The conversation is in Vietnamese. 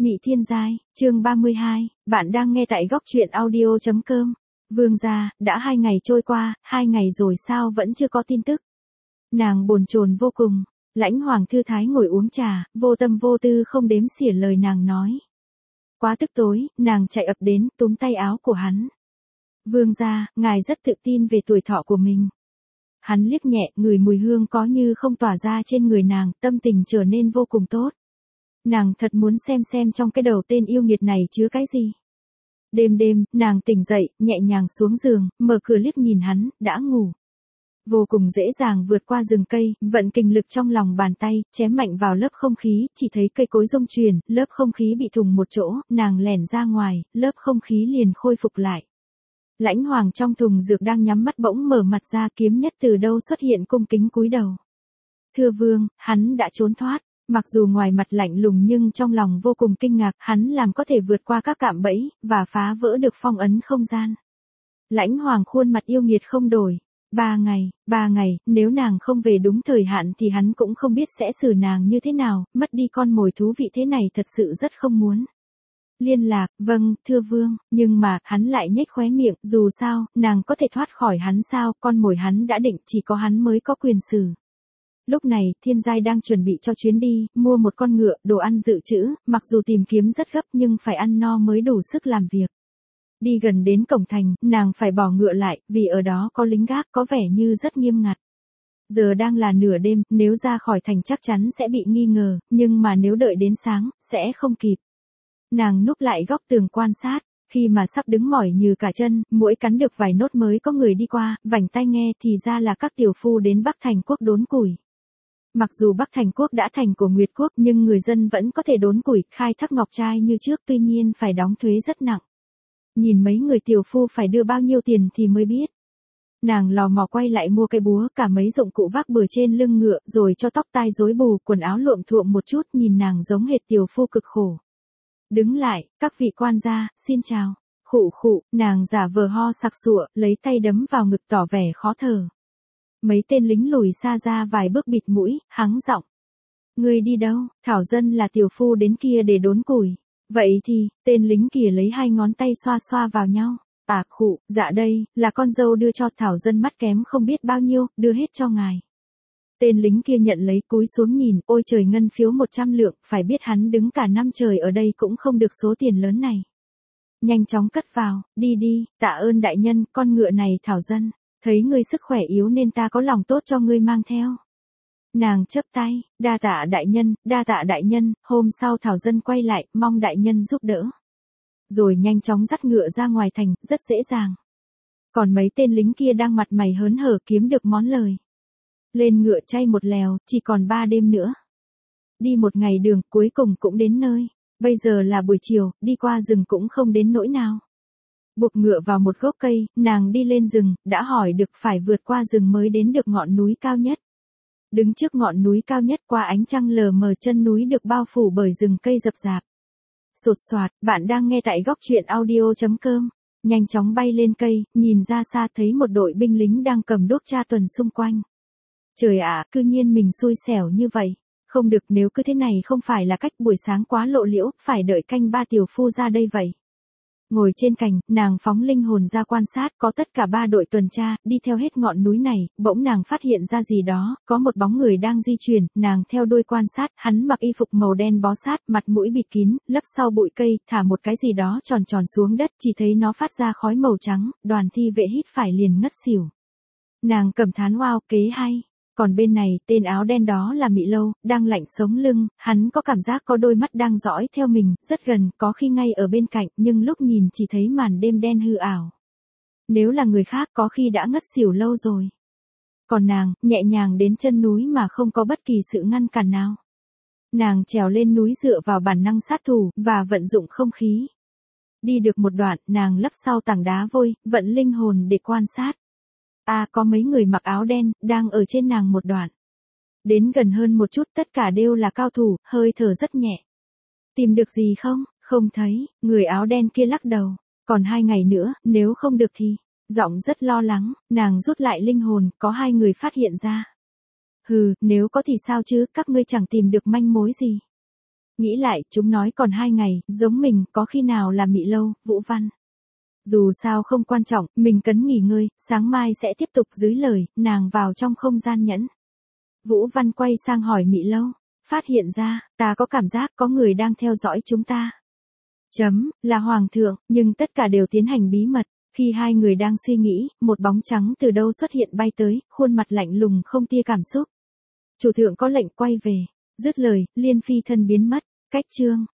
Mị Thiên Giai, chương 32, bạn đang nghe tại góc truyện audio.com. Vương gia, đã 2 ngày trôi qua, 2 ngày rồi sao vẫn chưa có tin tức. Nàng bồn chồn vô cùng, Lãnh Hoàng thư thái ngồi uống trà, vô tâm vô tư không đếm xỉa lời nàng nói. Quá tức tối, nàng chạy ập đến, túm tay áo của hắn. Vương gia, ngài rất tự tin về tuổi thọ của mình. Hắn liếc nhẹ, ngửi mùi hương có như không tỏa ra trên người nàng, tâm tình trở nên vô cùng tốt. Nàng thật muốn xem trong cái đầu tên yêu nghiệt này chứa cái gì. Đêm, nàng tỉnh dậy, nhẹ nhàng xuống giường, mở cửa liếc nhìn hắn, đã ngủ. Vô cùng dễ dàng vượt qua rừng cây, vận kinh lực trong lòng bàn tay, chém mạnh vào lớp không khí, chỉ thấy cây cối rung chuyển, lớp không khí bị thủng một chỗ, nàng lẻn ra ngoài, lớp không khí liền khôi phục lại. Lãnh Hoàng trong thùng dược đang nhắm mắt bỗng mở mặt ra, kiếm nhất từ đâu xuất hiện cung kính cúi đầu. Thưa vương, hắn đã trốn thoát. Mặc dù ngoài mặt lạnh lùng nhưng trong lòng vô cùng kinh ngạc, hắn làm có thể vượt qua các cạm bẫy, và phá vỡ được phong ấn không gian. Lãnh Hoàng khuôn mặt yêu nghiệt không đổi. 3 ngày, nếu nàng không về đúng thời hạn thì hắn cũng không biết sẽ xử nàng như thế nào, mất đi con mồi thú vị thế này thật sự rất không muốn. Liên lạc, vâng, thưa vương, nhưng mà, hắn lại nhếch khóe miệng, dù sao, nàng có thể thoát khỏi hắn sao, con mồi hắn đã định, chỉ có hắn mới có quyền xử. Lúc này, Thiên Giai đang chuẩn bị cho chuyến đi, mua một con ngựa, đồ ăn dự trữ, mặc dù tìm kiếm rất gấp nhưng phải ăn no mới đủ sức làm việc. Đi gần đến cổng thành, nàng phải bỏ ngựa lại, vì ở đó có lính gác có vẻ như rất nghiêm ngặt. Giờ đang là nửa đêm, nếu ra khỏi thành chắc chắn sẽ bị nghi ngờ, nhưng mà nếu đợi đến sáng, sẽ không kịp. Nàng núp lại góc tường quan sát. Khi mà sắp đứng mỏi như cả chân, mỗi cắn được vài nốt mới có người đi qua, vành tai nghe thì ra là các tiểu phu đến Bắc Thành Quốc đốn củi. Mặc dù Bắc Thành Quốc đã thành của Nguyệt Quốc nhưng người dân vẫn có thể đốn củi, khai thác ngọc trai như trước, tuy nhiên phải đóng thuế rất nặng. Nhìn mấy người tiểu phu phải đưa bao nhiêu tiền thì mới biết. Nàng lò mò quay lại mua cây búa, cả mấy dụng cụ vác bừa trên lưng ngựa, rồi cho tóc tai rối bù, quần áo luộm thuộm một chút, nhìn nàng giống hệt tiểu phu cực khổ. Đứng lại, các vị quan gia, xin chào. Khụ, nàng giả vờ ho sặc sụa, lấy tay đấm vào ngực tỏ vẻ khó thở. Mấy tên lính lùi xa ra vài bước bịt mũi, hắng giọng. Ngươi đi đâu? Thảo dân là tiểu phu đến kia để đốn củi. Vậy thì, tên lính kia lấy 2 ngón tay xoa vào nhau. Khụ, dạ đây, là con dâu đưa cho Thảo dân mắt kém không biết bao nhiêu, đưa hết cho ngài. Tên lính kia nhận lấy cúi xuống nhìn, ôi trời, ngân phiếu 100 lượng, phải biết hắn đứng cả năm trời ở đây cũng không được số tiền lớn này. Nhanh chóng cất vào, đi, tạ ơn đại nhân, con ngựa này Thảo dân. Thấy ngươi sức khỏe yếu nên ta có lòng tốt cho ngươi mang theo. Nàng chắp tay, đa tạ đại nhân, hôm sau Thảo dân quay lại, mong đại nhân giúp đỡ. Rồi nhanh chóng dắt ngựa ra ngoài thành, rất dễ dàng. Còn mấy tên lính kia đang mặt mày hớn hở kiếm được món lời. Lên ngựa chay một lèo, chỉ còn 3 đêm nữa. Đi 1 ngày đường, cuối cùng cũng đến nơi. Bây giờ là buổi chiều, đi qua rừng cũng không đến nỗi nào. Buộc ngựa vào một gốc cây, nàng đi lên rừng, đã hỏi được phải vượt qua rừng mới đến được ngọn núi cao nhất. Đứng trước ngọn núi cao nhất, qua ánh trăng lờ mờ, chân núi được bao phủ bởi rừng cây rậm rạp. Sột soạt, bạn đang nghe tại góc truyện audio.com. Nhanh chóng bay lên cây, nhìn ra xa thấy một đội binh lính đang cầm đuốc tra tuần xung quanh. Trời ạ, cư nhiên mình xui xẻo như vậy. Không được, nếu cứ thế này không phải là cách, buổi sáng quá lộ liễu, phải đợi canh 3 tiểu phu ra đây vậy. Ngồi trên cành, nàng phóng linh hồn ra quan sát, có tất cả 3 đội tuần tra, đi theo hết ngọn núi này, bỗng nàng phát hiện ra gì đó, có một bóng người đang di chuyển, nàng theo đuôi quan sát, hắn mặc y phục màu đen bó sát, mặt mũi bịt kín, lấp sau bụi cây, thả một cái gì đó tròn xuống đất, chỉ thấy nó phát ra khói màu trắng, đoàn thi vệ hít phải liền ngất xỉu. Nàng cầm thán wow, kế hay. Còn bên này, tên áo đen đó là Mị Lâu, đang lạnh sống lưng, hắn có cảm giác có đôi mắt đang dõi theo mình, rất gần, có khi ngay ở bên cạnh, nhưng lúc nhìn chỉ thấy màn đêm đen hư ảo. Nếu là người khác có khi đã ngất xỉu lâu rồi. Còn nàng, nhẹ nhàng đến chân núi mà không có bất kỳ sự ngăn cản nào. Nàng trèo lên núi dựa vào bản năng sát thủ, và vận dụng không khí. Đi được một đoạn, nàng lấp sau tảng đá vôi, vận linh hồn để quan sát. Có mấy người mặc áo đen, đang ở trên nàng một đoạn. Đến gần hơn một chút, tất cả đều là cao thủ, hơi thở rất nhẹ. Tìm được gì không? Không thấy, người áo đen kia lắc đầu. Còn 2 ngày nữa, nếu không được thì... Giọng rất lo lắng, nàng rút lại linh hồn, có 2 người phát hiện ra. Nếu có thì sao chứ, các ngươi chẳng tìm được manh mối gì. Nghĩ lại, chúng nói còn 2 ngày, giống mình, có khi nào là Mị Lâu, Vũ Văn. Dù sao không quan trọng, mình cấn nghỉ ngơi, sáng mai sẽ tiếp tục dưới lời, nàng vào trong không gian nhẫn. Vũ Văn quay sang hỏi Mị Lâu, phát hiện ra, ta có cảm giác có người đang theo dõi chúng ta. Là Hoàng thượng, nhưng tất cả đều tiến hành bí mật. Khi hai người đang suy nghĩ, một bóng trắng từ đâu xuất hiện bay tới, khuôn mặt lạnh lùng không tia cảm xúc. Chủ thượng có lệnh quay về. Dứt lời, Liên Phi thân biến mất. Cách chương